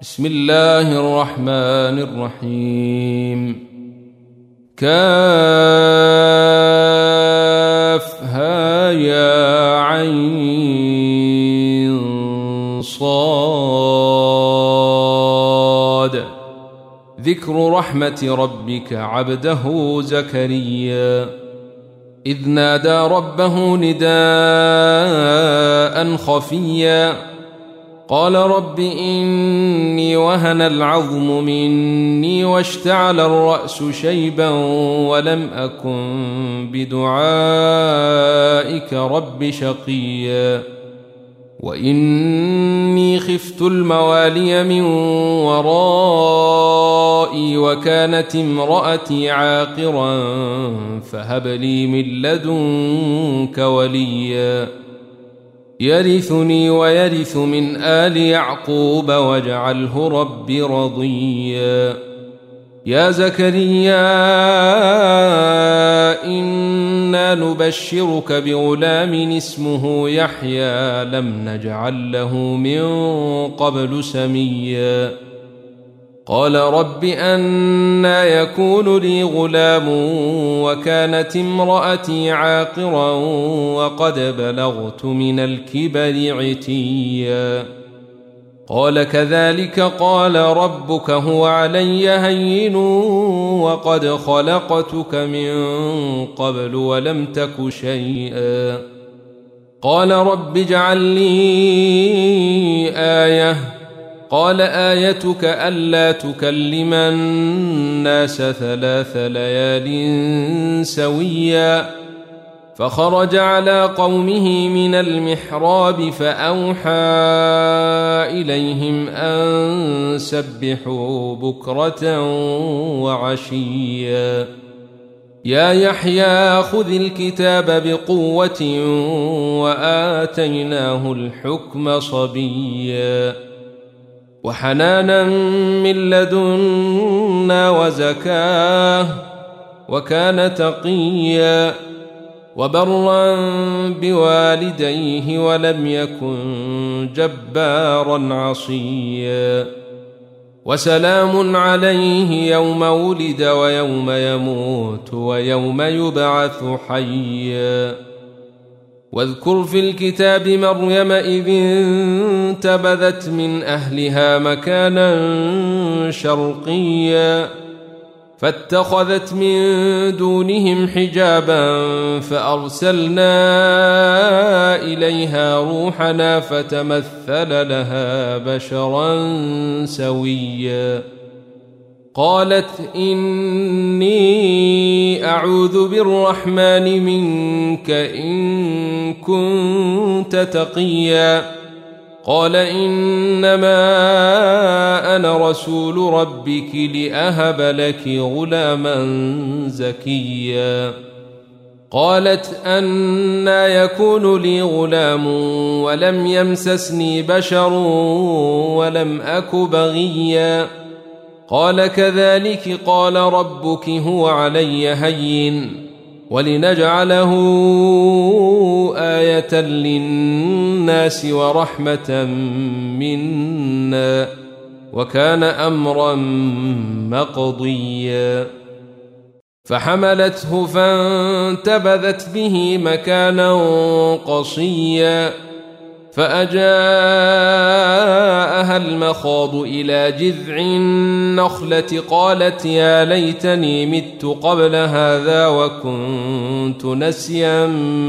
بسم الله الرحمن الرحيم. كافها يا عين صاد. ذكر رحمة ربك عبده زكريا إذ نادى ربه نداء خفيا قال رب إني وهن العظم مني واشتعل الرأس شيبا ولم أكن بدعائك رب شقيا وإني خفت الموالي من ورائي وكانت امرأتي عاقرا فهب لي من لدنك وليا يرثني ويرث من آل يعقوب واجعله رب رضيا. يا زكريا إنا نبشرك بغلام اسمه يحيى لم نجعل له من قبل سميا قال رب أنى يكون لي غلام وكانت امرأتي عاقرا وقد بلغت من الكبر عتيا قال كذلك قال ربك هو علي هين وقد خلقتك من قبل ولم تك شيئا قال رب اجعل لي آية قال آيتك ألا تكلم الناس 3 ليال سويا فخرج على قومه من المحراب فأوحى إليهم أن سبحوا بكرة وعشيا يا يحيى خذ الكتاب بقوة وآتيناه الحكم صبيا وحنانا من لدنا وزكاه وكان تقيا وبرا بوالديه ولم يكن جبارا عصيا وسلام عليه يوم ولد ويوم يموت ويوم يبعث حيا واذكر في الكتاب مريم إذ انتبذت من أهلها مكانا شرقيا فاتخذت من دونهم حجابا فأرسلنا إليها روحنا فتمثل لها بشرا سويا قالت إني أعوذ بالرحمن منك إن كنت تقيا قال إنما أنا رسول ربك لأهب لك غلاما زكيا قالت أنى يكون لي غلام ولم يمسسني بشر ولم أك بغيا قال كذلك قال ربك هو علي هين ولنجعله آية للناس ورحمة منا وكان أمرا مقضيا فحملته فانتبذت به مكانا قصيا فأجاءها المخاض إلى جذع النخلة قالت يا ليتني مت قبل هذا وكنت نسيا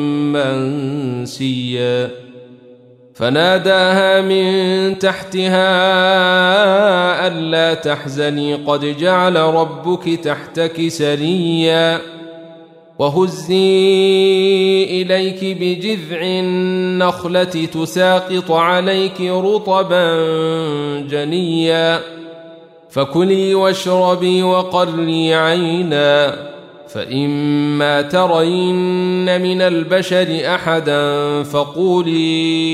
منسيا فناداها من تحتها ألا تحزني قد جعل ربك تحتك سريا وهزي إليك بجذع النخلة تساقط عليك رطبا جنيا فكلي واشربي وقري عينا فإما ترين من البشر أحدا فقولي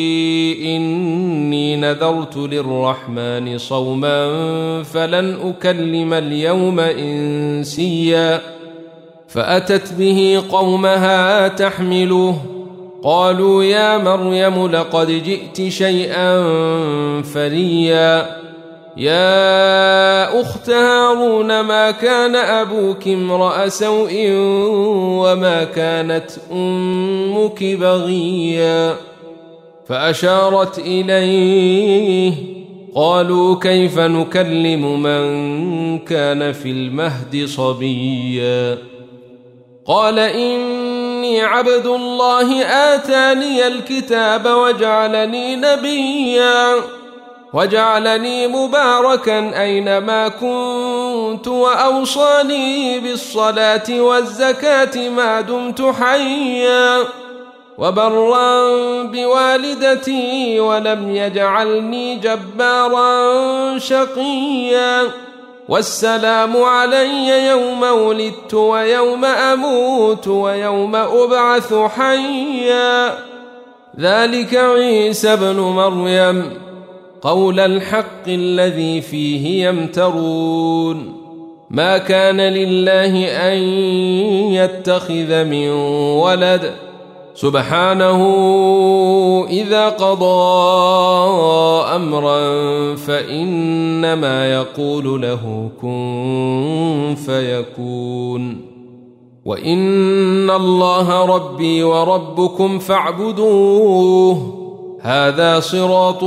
إني نذرت للرحمن صوما فلن أكلم اليوم إنسيا فأتت به قومها تحمله قالوا يا مريم لقد جئت شيئا فريا يا أخت هارون ما كان أبوك امرأ سوء وما كانت أمك بغيا فأشارت إليه قالوا كيف نكلم من كان في المهد صبيا قال إني عبد الله آتاني الكتاب وجعلني نبيا وجعلني مباركا أينما كنت وأوصاني بالصلاة والزكاة ما دمت حيا وبرا بوالدتي ولم يجعلني جبارا شقيا والسلام علي يوم ولدت ويوم أموت ويوم أبعث حيا ذلك عيسى ابن مريم قول الحق الذي فيه يمترون ما كان لله أن يتخذ من ولد سبحانه إذا قضى أمرا فإنما يقول له كن فيكون وإن الله ربي وربكم فاعبدوه هذا صراط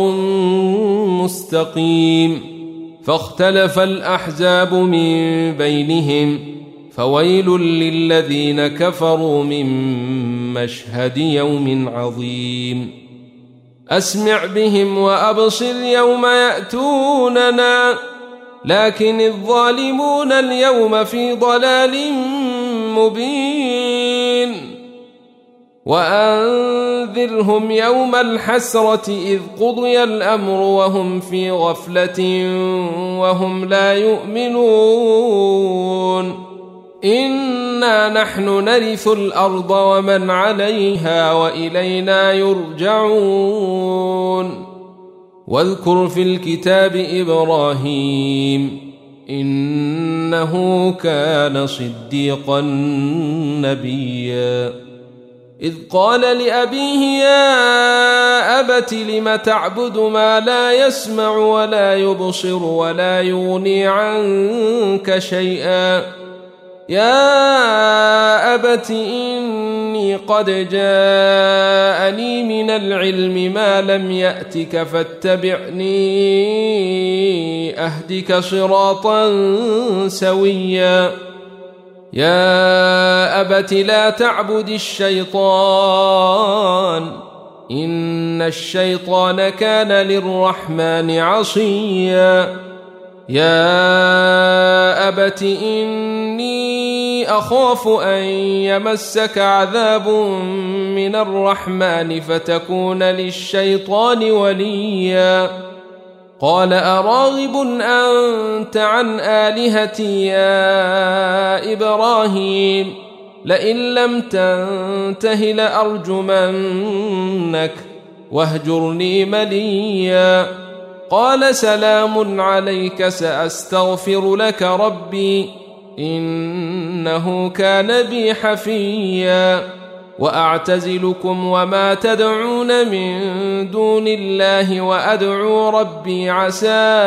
مستقيم فاختلف الأحزاب من بينهم فويل للذين كفروا من مشهد يوم عظيم أسمع بهم وأبصر يوم يأتوننا لكن الظالمون اليوم في ضلال مبين وأنذرهم يوم الحسرة إذ قضي الأمر وهم في غفلة وهم لا يؤمنون إنا نحن نرث الأرض ومن عليها وإلينا يرجعون واذكر في الكتاب إبراهيم إنه كان صديقا نبيا إذ قال لأبيه يا أبت لم تعبد ما لا يسمع ولا يبصر ولا يغني عنك شيئا يا أبت إني قد جاءني من العلم ما لم يأتك فاتبعني أهدك صراطا سويا يا أبت لا تعبد الشيطان إن الشيطان كان للرحمن عصيا يا أبت إني أخاف أن يمسك عذاب من الرحمن فتكون للشيطان وليا قال أراغب أنت عن آلهتي يا إبراهيم لئن لم تنته لأرجمنك واهجرني مليا قال سلام عليك سأستغفر لك ربي إنه كان بي حفيا وأعتزلكم وما تدعون من دون الله وأدعو ربي عسى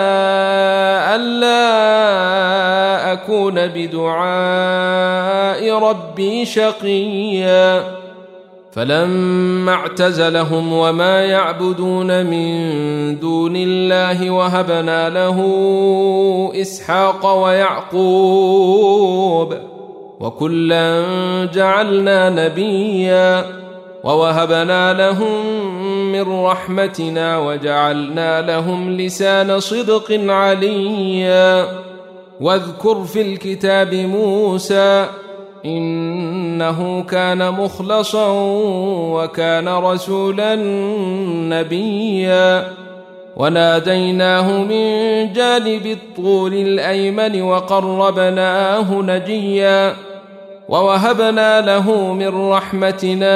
ألا أكون بدعاء ربي شقيا فلما اعتزلهم وما يعبدون من دون الله وهبنا له إسحاق ويعقوب وكلا جعلنا نبيا ووهبنا لهم من رحمتنا وجعلنا لهم لسان صدق عليا واذكر في الكتاب موسى إنه كان مخلصا وكان رسولا نبيا وناديناه من جانب الطور الأيمن وقربناه نجيا ووهبنا له من رحمتنا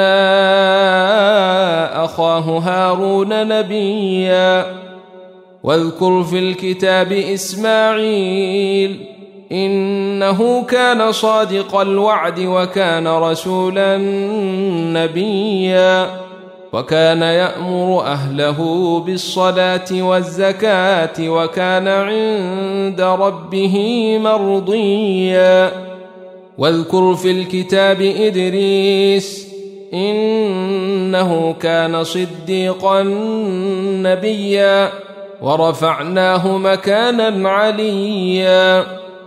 أخاه هارون نبيا واذكر في الكتاب إسماعيل إنه كان صادق الوعد وكان رسولا نبيا وكان يأمر أهله بالصلاة والزكاة وكان عند ربه مرضيا واذكر في الكتاب إدريس إنه كان صديقا نبيا ورفعناه مكانا عليا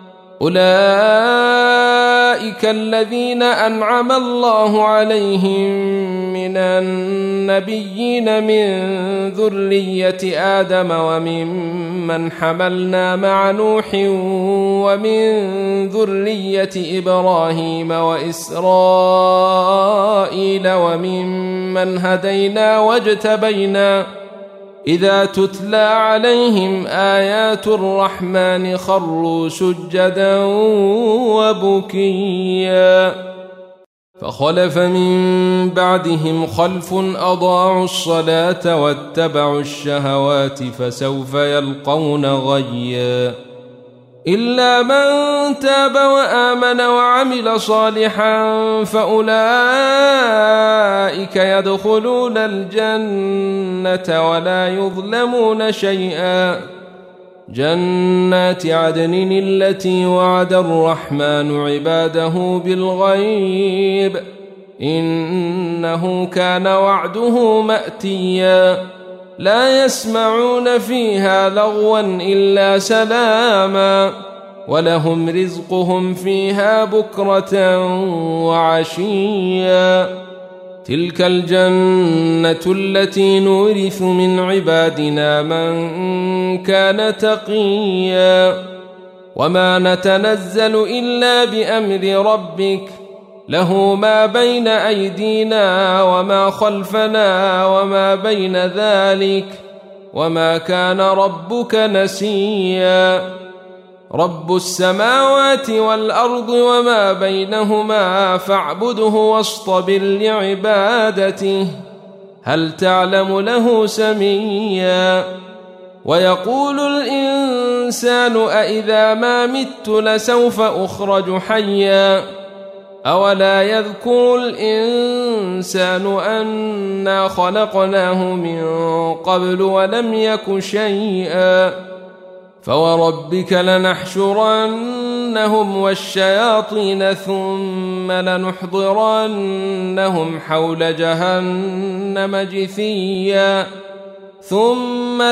أولئك الذين أنعم الله عليهم من النبيين من ذرية آدم وممن حملنا مع نوح ومن ذرية إبراهيم وإسرائيل وممن هدينا واجتبينا إذا تتلى عليهم آيات الرحمن خروا سجدا وبكيا فخلف من بعدهم خلف أضاعوا الصلاة واتبعوا الشهوات فسوف يلقون غيا إلا من تاب وآمن وعمل صالحا فأولئك يدخلون الجنة ولا يظلمون شيئا جنات عدن التي وعد الرحمن عباده بالغيب إنه كان وعده مأتيا لا يسمعون فيها لغوا إلا سلاما ولهم رزقهم فيها بكرة وعشيا تلك الجنة التي نورث من عبادنا من كان تقيا وما نتنزل إلا بأمر ربك له ما بين أيدينا وما خلفنا وما بين ذلك وما كان ربك نسيا رب السماوات والأرض وما بينهما فاعبده واصطبر لعبادته هل تعلم له سميا ويقول الإنسان أإذا ما مت لسوف أخرج حيا أولا يذكر الإنسان أنا خلقناه من قبل ولم يك شيئا فوربك لنحشرنهم والشياطين ثم لنحضرنهم حول جهنم جثيا ثم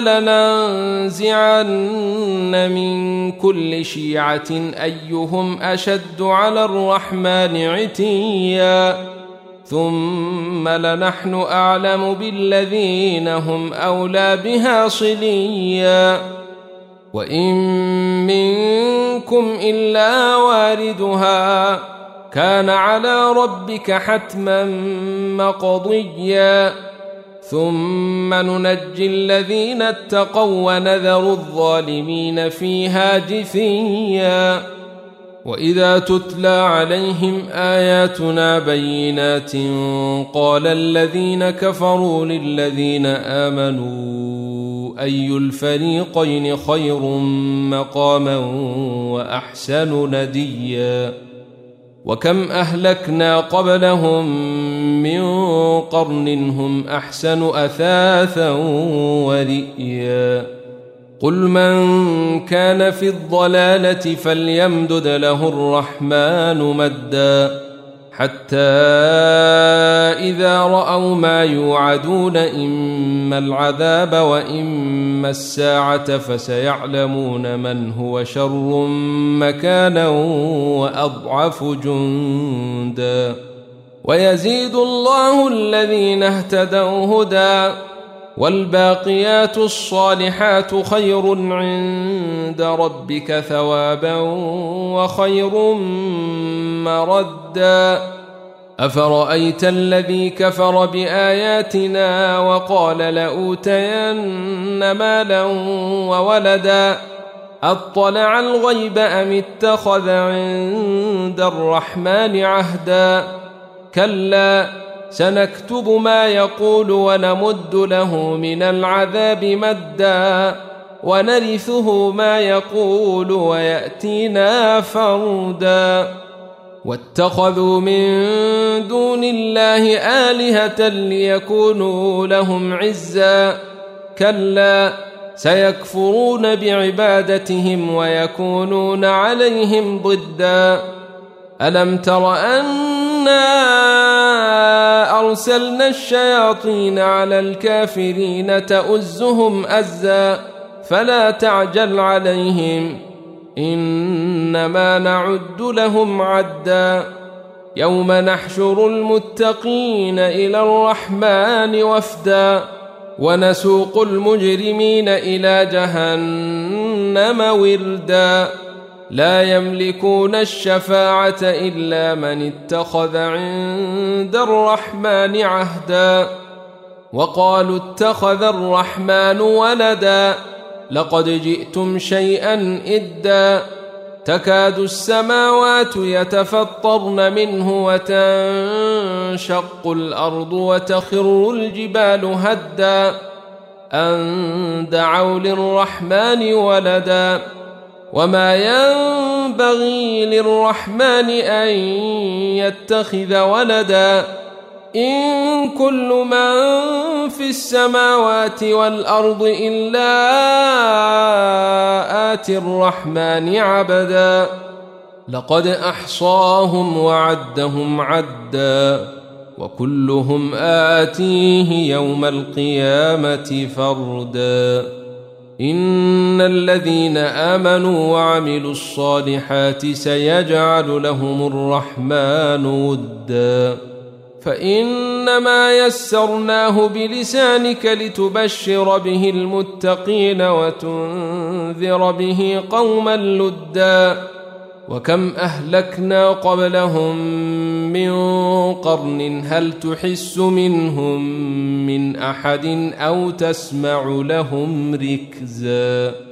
لننزعن من كل شيعة أيهم أشد على الرحمن عتيا ثم لنحن أعلم بالذين هم أولى بها صليا وإن منكم إلا واردها كان على ربك حتما مقضيا ثم ننجي الذين اتقوا ونذر الظالمين فيها جثيا وإذا تتلى عليهم آياتنا بينات قال الذين كفروا للذين آمنوا أي الفريقين خير مقاما وأحسن نديا وكم أهلكنا قبلهم من قرن هم أحسن أثاثا ورئيا قل من كان في الضلالة فليمدد له الرحمن مدا حتى إذا رأوا ما يوعدون إما العذاب وإما الساعة فسيعلمون من هو شر مكانا وأضعف جندا ويزيد الله الذين اهتدوا هدى والباقيات الصالحات خير عند ربك ثوابا وخير مردا أفرأيت الذي كفر بآياتنا وقال لأوتين مالا وولدا أطلع الغيب أم اتخذ عند الرحمن عهدا كلا سنكتب ما يقول ونمد له من العذاب مدا ونرثه ما يقول ويأتينا فردا واتخذوا من دون الله آلهة ليكونوا لهم عزا كلا سيكفرون بعبادتهم ويكونون عليهم ضدا ألم تر أنا أرسلنا الشياطين على الكافرين تؤزهم أزا فلا تعجل عليهم إنما نعد لهم عدا يوم نحشر المتقين إلى الرحمن وفدا ونسوق المجرمين إلى جهنم وردا لا يملكون الشفاعة إلا من اتخذ عند الرحمن عهدا وقالوا اتخذ الرحمن ولدا لقد جئتم شيئا إدا تكاد السماوات يتفطرن منه وتنشق الأرض وتخر الجبال هدا أن دعوا للرحمن ولدا وما ينبغي للرحمن أن يتخذ ولدا إن كل من في السماوات والأرض إلا آتي الرحمن عبدا لقد أحصاهم وعدهم عدا وكلهم آتيه يوم القيامة فردا إن الذين آمنوا وعملوا الصالحات سيجعل لهم الرحمن ودا فإنما يسرناه بلسانك لتبشر به المتقين وتنذر به قوما لدا وكم أهلكنا قبلهم من قرن هل تحس منهم من أحد أو تسمع لهم ركزا